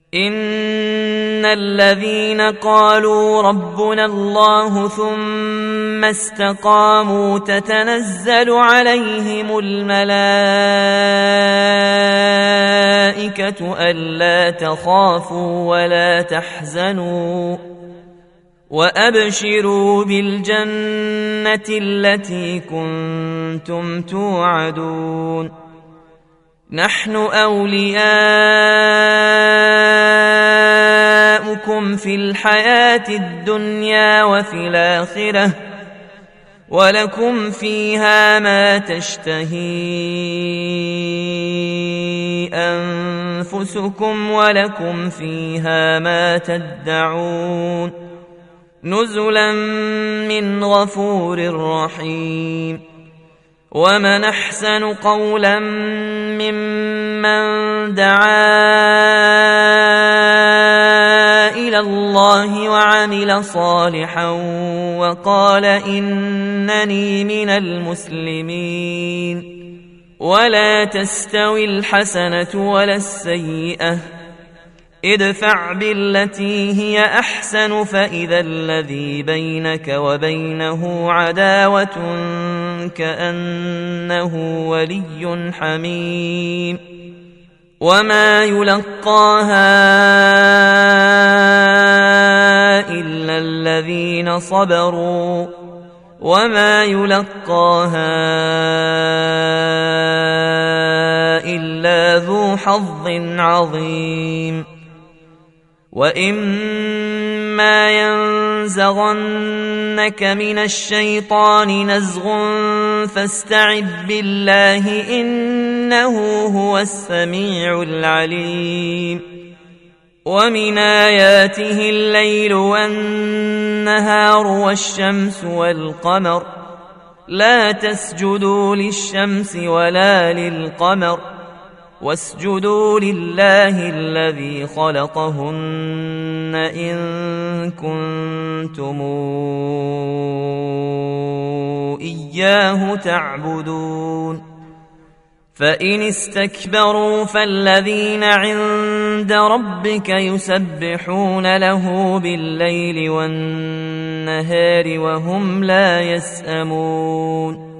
إن الذين قالوا ربنا الله ثم استقاموا تتنزل عليهم الملائكة ألا تخافوا ولا تحزنوا وأبشروا بالجنة التي كنتم توعدون نحن أولياؤكم في الحياة الدنيا وفي الآخرة ولكم فيها ما تشتهي أنفسكم ولكم فيها ما تدعون نزلا من غفور رحيم ومن أحسن قولا ممن دعا إلى الله وعمل صالحا وقال إنني من المسلمين ولا تستوي الحسنة ولا السيئة ادفع بالتي هي أحسن فإذا الذي بينك وبينه عداوة كأنه ولي حميم وما يلقاها إلا الذين صبروا وما يلقاها إلا ذو حظ عظيم وإما ينزغنك من الشيطان نزغ فاستعذ بالله إنه هو السميع العليم ومن آياته الليل والنهار والشمس والقمر لا تسجدوا للشمس ولا للقمر واسجدوا لله الذي خلقهن إن كنتم إياه تعبدون فإن استكبروا فالذين عند ربك يسبحون له بالليل والنهار وهم لا يسأمون